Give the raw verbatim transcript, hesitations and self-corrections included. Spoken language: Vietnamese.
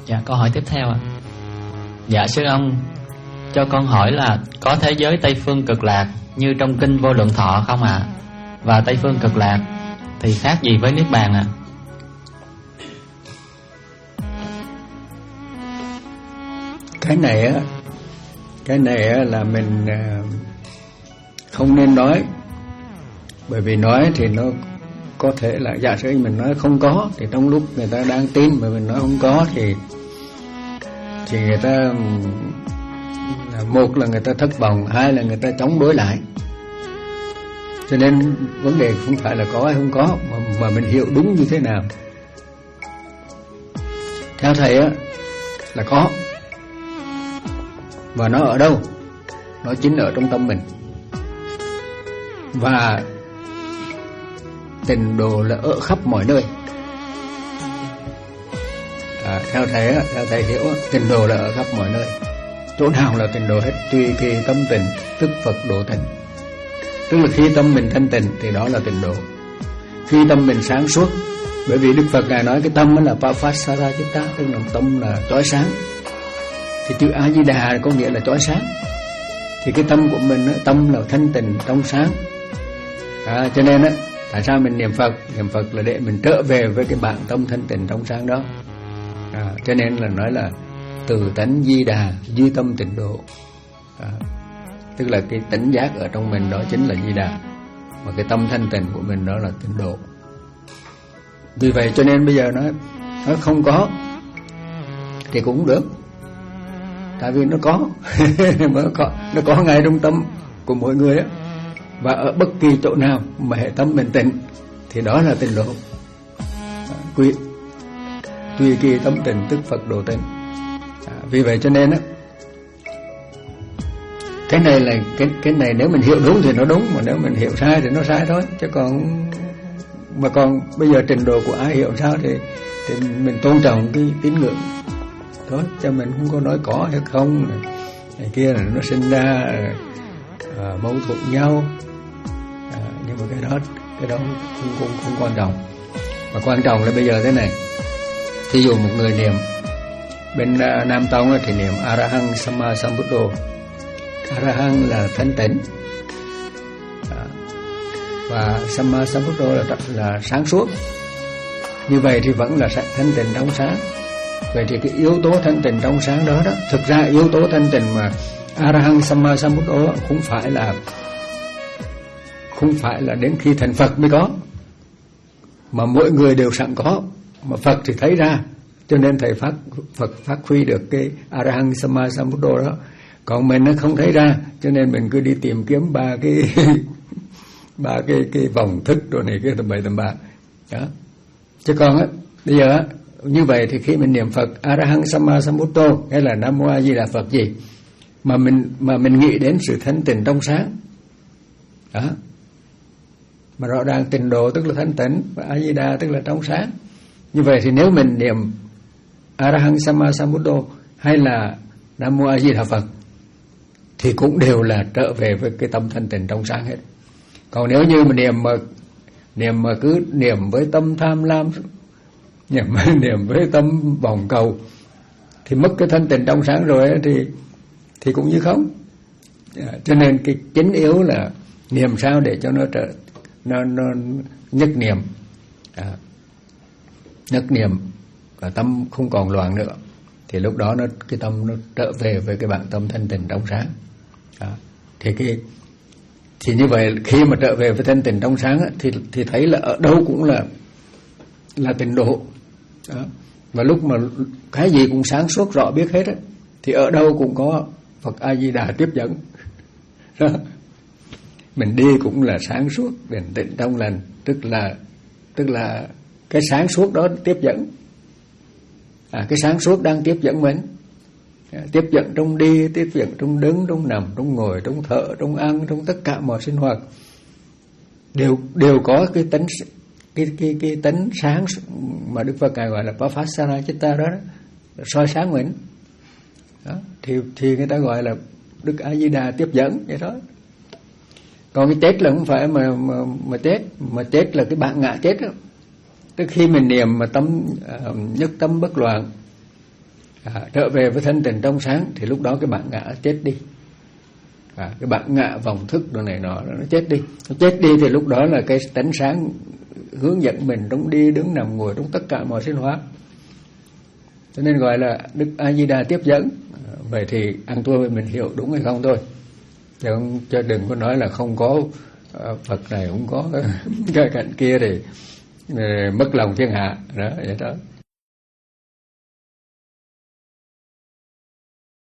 Dạ, câu hỏi tiếp theo ạ. Dạ sư ông, cho con hỏi là có thế giới Tây Phương Cực Lạc như trong kinh Vô Lượng Thọ không ạ? À? Và Tây Phương Cực Lạc thì khác gì với Niết Bàn ạ? À? Cái này á, cái này á là mình không nên nói, bởi vì nói thì nó có thể là giả sử mình nói không có thì trong lúc người ta đang tin mà mình nói không có thì thì người ta, một là người ta thất vọng, hai là người ta chống đối lại. Cho nên vấn đề không phải là có hay không có, mà, mà mình hiểu đúng như thế nào. Theo thầy á là có. Và nó ở đâu? Nó chính ở trong tâm mình. Và tịnh độ là ở khắp mọi nơi. À, theo thầy á, theo thầy hiểu á, tịnh độ là ở khắp mọi nơi. Chỗ nào là tịnh độ hết, tùy khi tâm tịnh tức Phật độ tịnh. Tức là khi tâm mình thanh tịnh thì đó là tịnh độ. Khi tâm mình sáng suốt, bởi vì Đức Phật ngài nói cái tâm là Papasara Chitta, tức là tâm là chói sáng. Thì chữ A Di Đà có nghĩa là chói sáng. Thì cái tâm của mình, tâm là thanh tịnh trong sáng. À, cho nên á, tại sao mình niệm Phật? Niệm Phật là để mình trở về với cái bản tâm thanh tịnh trong sáng đó. À, cho nên là nói là từ tánh Di Đà, duy tâm tịnh độ. À, tức là cái tỉnh giác ở trong mình đó chính là Di Đà, mà cái tâm thanh tịnh của mình đó là tịnh độ. Vì vậy cho nên bây giờ nói nó không có thì cũng được, tại vì nó có. nó có nó có ngay trong tâm của mỗi người á. Và ở bất kỳ chỗ nào mà hệ tâm mình tịnh thì đó là tịnh độ. Quy tùy kỳ tâm tịnh tức Phật độ tịnh. À, vì vậy cho nên á, cái này là cái cái này nếu mình hiểu đúng thì nó đúng, mà nếu mình hiểu sai thì nó sai thôi. Chứ còn mà còn bây giờ trình độ của ai hiểu sao thì thì mình tôn trọng cái tín ngưỡng thôi, cho mình không có nói có hay không này, này kia là nó sinh ra à, mâu thuẫn nhau. À, nhưng mà cái đó cái đó không, không, không quan trọng. Mà quan trọng là bây giờ thế này, thí dụ một người niệm bên uh, Nam Tông thì niệm Arahang Samma Sambuddho. Arahang là thanh tịnh, à, và Samma Sambuddho là là sáng suốt. Như vậy thì vẫn là thanh tịnh trong sáng. Vậy thì cái yếu tố thanh tịnh trong sáng đó đó, thực ra yếu tố thanh tịnh mà Arahang Samma Sambuddho không phải là không phải là đến khi thành Phật mới có, mà mỗi người đều sẵn có, mà Phật thì thấy ra, cho nên thầy phát Phật phát huy được cái Arahang Samma Sambuddho đó. Còn mình nó không thấy ra, cho nên mình cứ đi tìm kiếm ba cái ba cái cái vòng thức rồi này, cái tầm bậy tầm bạ đó. Chứ còn á, bây giờ á, như vậy thì khi mình niệm Phật Arahang Samma Sambuddho hay là Nam Mô A Di Đà Phật gì mà mình mà mình nghĩ đến sự thanh tịnh trong sáng đó, mà rõ ràng tịnh độ tức là thanh tịnh và A Di Đà tức là trong sáng. Như vậy thì nếu mình niệm Arahang Samma Sambuddho hay là Nam Mô A Di Đà Phật thì cũng đều là trở về với cái tâm thanh tịnh trong sáng hết. Còn nếu như mà niệm mà niệm mà cứ niệm với tâm tham lam, niệm niệm với tâm vọng cầu thì mất cái thanh tịnh trong sáng rồi ấy, thì thì cũng như không. À, cho nên cái chính yếu là niệm sao để cho nó trở nó nó nhất niệm, à, nhất niệm và tâm không còn loạn nữa, thì lúc đó nó cái tâm nó trở về với cái bản tâm thanh tịnh trong sáng. À, thì cái thì như vậy khi mà trở về với thanh tịnh trong sáng á, thì thì thấy là ở đâu cũng là là tịnh độ. Đó. Và lúc mà cái gì cũng sáng suốt rõ biết hết á, thì ở đâu cũng có Phật A Di Đà tiếp dẫn. Đó. Mình đi cũng là sáng suốt, bình tĩnh trong lành, tức là tức là cái sáng suốt đó tiếp dẫn. À, cái sáng suốt đang tiếp dẫn mình, à, tiếp dẫn trong đi, tiếp dẫn trong đứng, trong nằm, trong ngồi, trong thở, trong ăn, trong tất cả mọi sinh hoạt đều đều có cái tánh cái cái cái tánh sáng mà Đức Phật ngài gọi là Papasara Chitta đó, đó, soi sáng mình. Đó, thì thì người ta gọi là Đức A Di Đà tiếp dẫn vậy đó. Còn cái chết là không phải mà mà mà chết, mà chết là cái bản ngã chết đó. Tức khi mình niệm mà tâm uh, nhất tâm bất loạn, à, trở về với thân tình trong sáng, thì lúc đó cái bản ngã chết đi. À, cái bản ngã vọng thức đồ này nọ nó chết đi. Nó chết đi thì lúc đó là cái tánh sáng hướng dẫn mình trong đi đứng nằm ngồi trong tất cả mọi sinh hoạt. Cho nên gọi là Đức A Di Đà tiếp dẫn. À, vậy thì ăn thua mình hiểu đúng hay không thôi, chứ, không, chứ đừng có nói là không có uh, Phật này, không có cái cạnh kia thì uh, mất lòng thiên hạ đó, vậy đó.